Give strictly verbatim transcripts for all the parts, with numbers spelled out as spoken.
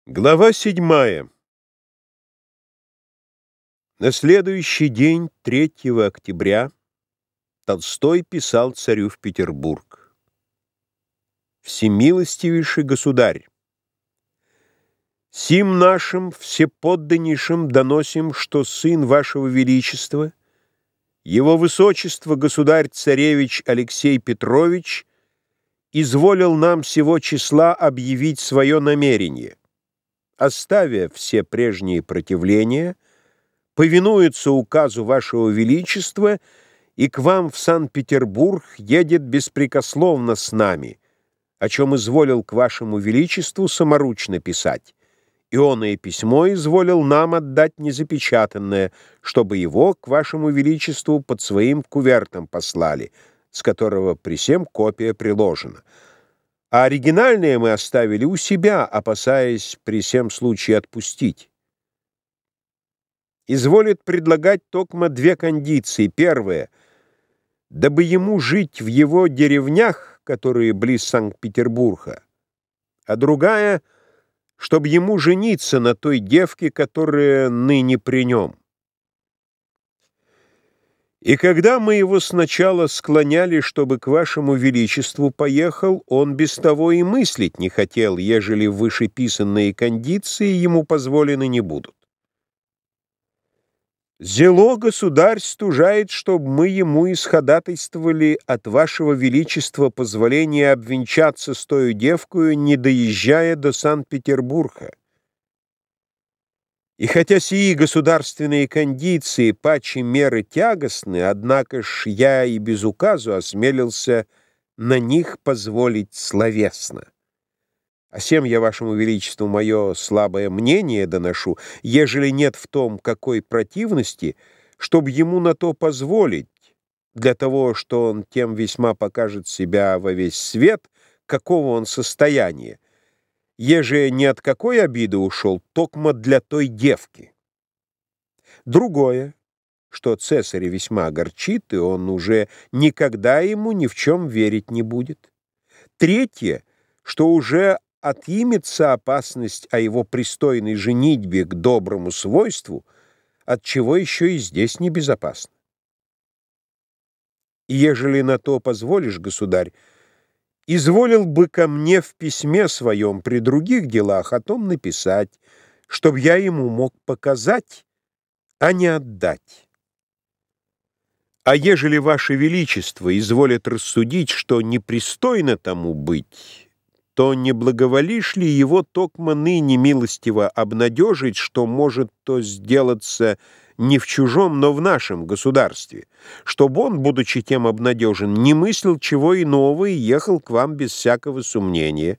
Глава седьмая. На следующий день, третьего октября, Толстой писал царю в Петербург. «Всемилостивейший государь, сим нашим всеподданнейшим доносим, что сын вашего величества, его высочество государь-царевич Алексей Петрович, изволил нам сего числа объявить свое намерение. Оставя все прежние противления, повинуется указу вашего величества и к вам в Санкт-Петербург едет беспрекословно с нами, о чем изволил к вашему величеству саморучно писать, и оное письмо изволил нам отдать незапечатанное, чтобы его к вашему величеству под своим кувертом послали, с которого при сем копия приложена. А оригинальное мы оставили у себя, опасаясь при сем случае отпустить. Изволит предлагать токмо две кондиции. Первая, дабы ему жить в его деревнях, которые близ Санкт-Петербурга, а другая, чтобы ему жениться на той девке, которая ныне при нем. И когда мы его сначала склоняли, чтобы к вашему величеству поехал, он без того и мыслить не хотел, ежели вышеписанные кондиции ему позволены не будут. Зело государь стужает, чтобы мы ему исходатайствовали от вашего величества позволения обвенчаться с тою девкою, не доезжая до Санкт-Петербурга. И хотя сии государственные кондиции паче меры тягостны, однако ж я и без указу осмелился на них позволить словесно. А сем я вашему величеству мое слабое мнение доношу, ежели нет в том какой противности, чтоб ему на то позволить, для того, что он тем весьма покажет себя во весь свет, какого он состояния, еже ни от какой обиды ушел, токмо для той девки. Другое, что цесаря весьма огорчит, и он уже никогда ему ни в чем верить не будет. Третье, что уже отымется опасность о его пристойной женитьбе к доброму свойству, от чего еще и здесь небезопасно. И ежели на то позволишь, государь, изволил бы ко мне в письме своем при других делах о том написать, чтоб я ему мог показать, а не отдать. А ежели ваше величество изволит рассудить, что непристойно тому быть, то не благоволишь ли его токмо ныне милостиво обнадежить, что может то сделаться не в чужом, но в нашем государстве, чтобы он, будучи тем обнадежен, не мыслил чего иного и ехал к вам без всякого сомнения?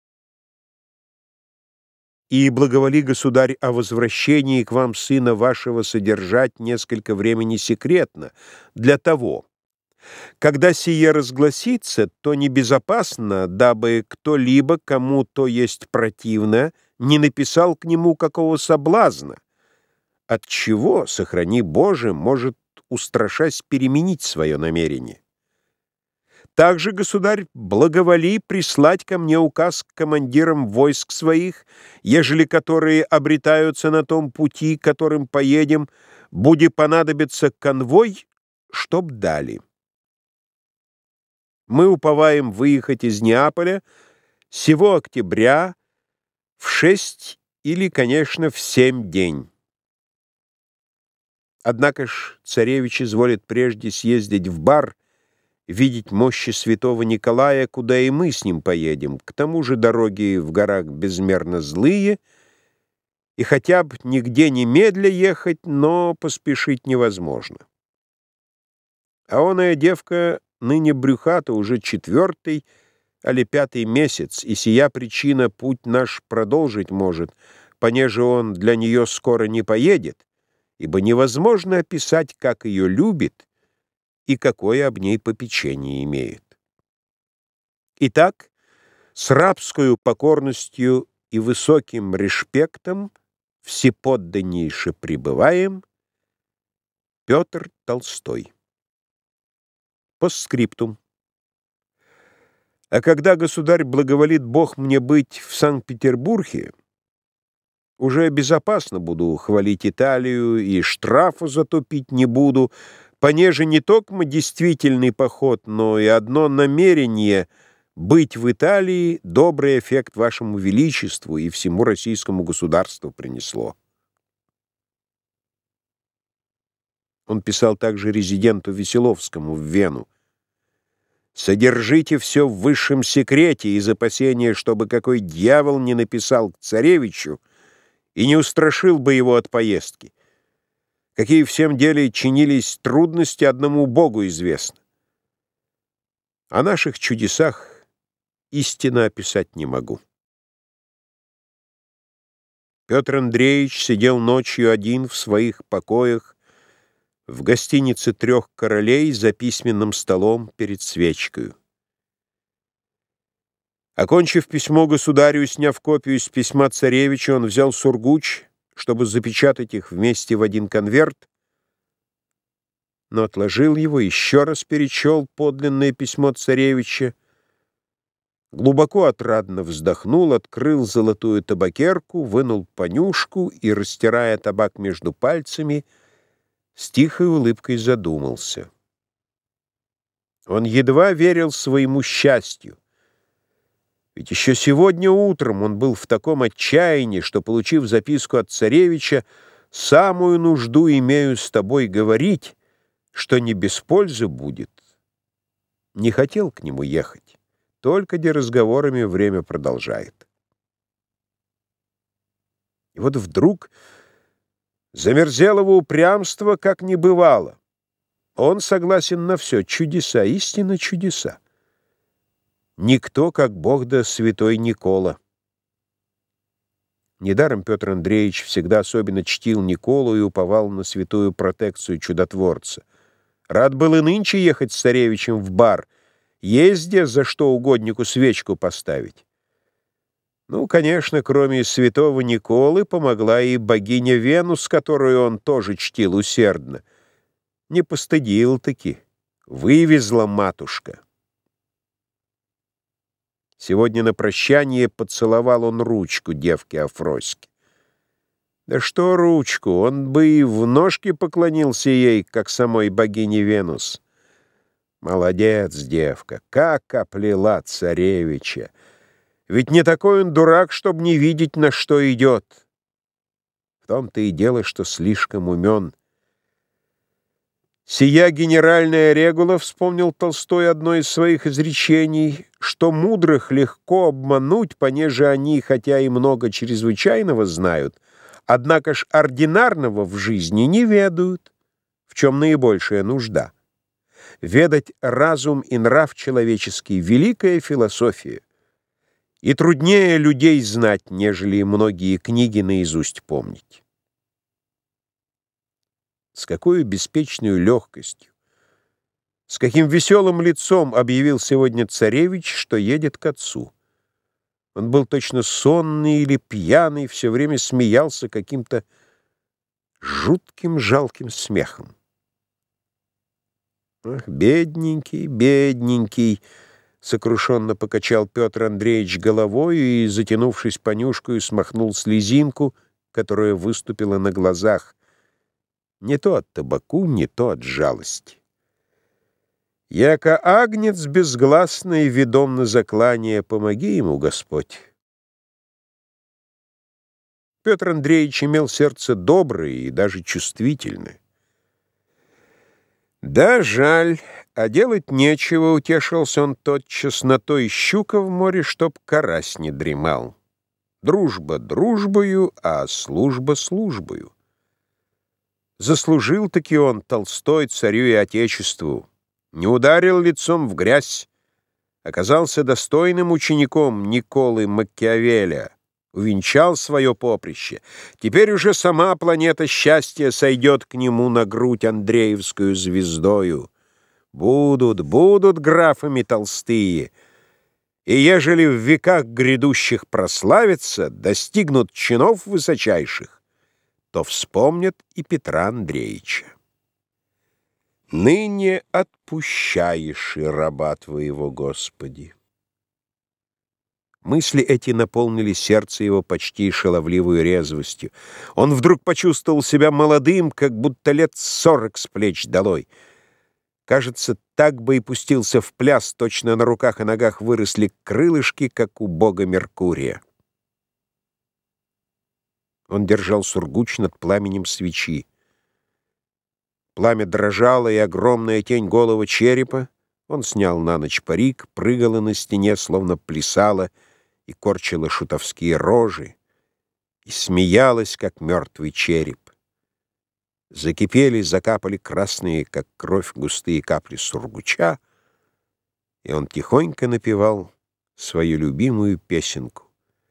И благоволи, государь, о возвращении к вам сына вашего содержать несколько времени секретно, для того, когда сие разгласится, то небезопасно, дабы кто-либо, кому то есть противно, не написал к нему какого соблазна, от чего, сохрани Боже, может, устрашась переменить свое намерение. Также, государь, благоволи прислать ко мне указ к командирам войск своих, ежели которые обретаются на том пути, которым поедем, буди понадобиться конвой, чтоб дали. Мы уповаем выехать из Неаполя сего октября в шесть или, конечно, в семь день. Однако ж царевич изволит прежде съездить в Бар, видеть мощи святого Николая, куда и мы с ним поедем. К тому же дороги в горах безмерно злые, и хотя бы нигде не медля ехать, но поспешить невозможно. А оная девка ныне брюхата уже четвертый, али пятый месяц, и сия причина путь наш продолжить может, понеже он для нее скоро не поедет, ибо невозможно описать, как ее любит и какое об ней попечение имеет. Итак, с рабскою покорностью и высоким респектом всеподданнейше пребываем, Петр Толстой. Постскриптум. А когда, государь, благоволит Бог мне быть в Санкт-Петербурге, Уже безопасно буду хвалить Италию, и штрафу затупить не буду, понеже не только действительный поход, но и одно намерение быть в Италии добрый эффект вашему величеству и всему российскому государству принесло. Он писал также резиденту Веселовскому в Вену: «Содержите все в высшем секрете из опасения, чтобы какой дьявол не написал к царевичу и не устрашил бы его от поездки. Какие в всем деле чинились трудности, одному Богу известно. О наших чудесах истинно описать не могу». Петр Андреевич сидел ночью один в своих покоях в гостинице «Трех королей» за письменным столом перед свечкою. Окончив письмо государю и сняв копию с письма царевича, он взял сургуч, чтобы запечатать их вместе в один конверт, но отложил его, еще раз перечел подлинное письмо царевича, глубоко отрадно вздохнул, открыл золотую табакерку, вынул понюшку и, растирая табак между пальцами, с тихой улыбкой задумался. Он едва верил своему счастью. Ведь еще сегодня утром он был в таком отчаянии, что, получив записку от царевича, «самую нужду имею с тобой говорить, что не без пользы будет», не хотел к нему ехать, только де разговорами время продолжает. И вот вдруг замерзелого упрямства как не бывало. Он согласен на все. Чудеса, истинно чудеса. Никто, как Бог да святой Никола. Недаром Петр Андреевич всегда особенно чтил Николу и уповал на святую протекцию чудотворца. Рад был и нынче ехать с царевичем в бар, езде за что угоднику свечку поставить. Ну, конечно, кроме святого Николы помогла и богиня Венус, которую он тоже чтил усердно. Не постыдил-таки, вывезла матушка. Сегодня на прощание поцеловал он ручку девки Афроськи. Да что ручку, он бы и в ножки поклонился ей, как самой богине Венус. Молодец, девка, как оплела царевича! Ведь не такой он дурак, чтобы не видеть, на что идет. В том-то и дело, что слишком умен. «Сия генеральная регула», — вспомнил Толстой одно из своих изречений, «что мудрых легко обмануть, понеже они, хотя и много чрезвычайного знают, однако ж ординарного в жизни не ведают, в чем наибольшая нужда. Ведать разум и нрав человеческий — великая философия, и труднее людей знать, нежели многие книги наизусть помнить». С какой беспечной легкостью, с каким веселым лицом объявил сегодня царевич, что едет к отцу. Он был точно сонный или пьяный, все время смеялся каким-то жутким жалким смехом. «Ах, бедненький, бедненький!» — сокрушенно покачал Петр Андреевич головою и, затянувшись понюшкою, смахнул слезинку, которая выступила на глазах. Не то от табаку, не то от жалости. «Яко агнец безгласный, ведом на заклание, помоги ему, Господь». Петр Андреевич имел сердце доброе и даже чувствительное. «Да, жаль, а делать нечего», — утешился он тотчас, — «на той щука в море, чтоб карась не дремал. Дружба дружбою, а служба службою». Заслужил-таки он, Толстой, царю и отечеству. Не ударил лицом в грязь, оказался достойным учеником Николы Макиавелля, увенчал свое поприще. Теперь уже сама планета счастья сойдет к нему на грудь Андреевскую звездою. Будут, будут графами толстые, и ежели в веках грядущих прославятся, достигнут чинов высочайших, то вспомнят и Петра Андреевича. «Ныне отпущаешь и раба твоего, Господи». Мысли эти наполнили сердце его почти шаловливой резвостью. Он вдруг почувствовал себя молодым, как будто лет сорок с плеч долой. Кажется, так бы и пустился в пляс, точно на руках и ногах выросли крылышки, как у бога Меркурия. Он держал сургуч над пламенем свечи. Пламя дрожало, и огромная тень голого черепа, он снял на ночь парик, прыгала на стене, словно плясала, и корчила шутовские рожи, и смеялась, как мертвый череп. Закипели, закапали красные, как кровь, густые капли сургуча, и он тихонько напевал свою любимую песенку.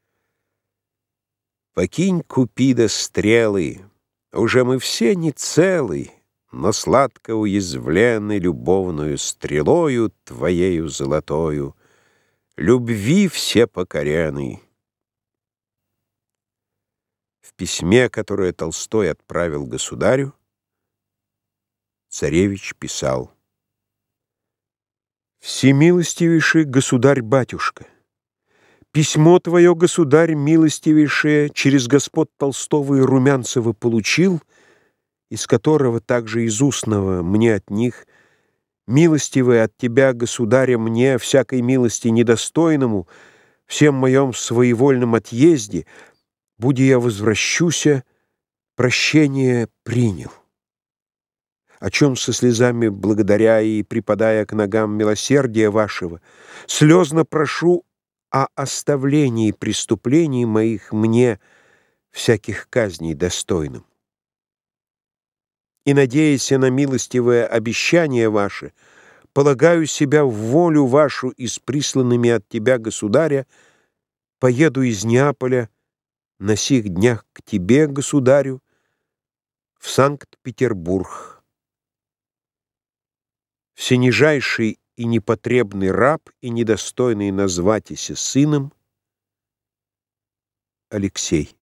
«Покинь, Купида, стрелы, уже мы все не целы, но сладко уязвлены любовную стрелою твоею золотою, любви все покорены». В письме, которое Толстой отправил государю, царевич писал: «Всемилостивейший государь-батюшка, письмо твое, государь милостивейшее, через господ Толстого и Румянцева получил, из которого также из устного мне от них, милостивый от тебя, государя, мне, всякой милости недостойному, всем моем своевольном отъезде, буди я возвращуся, прощение принял. О чем со слезами благодаря и припадая к ногам милосердия вашего, слезно прошу о оставлении преступлений моих мне, всяких казней достойным. И, надеясь на милостивое обещание ваше, полагаю себя в волю вашу и с присланными от тебя, государя, поеду из Неаполя на сих днях к тебе, государю, в Санкт-Петербург. Всенижайший и непотребный раб и недостойный назватися сыном Алексей».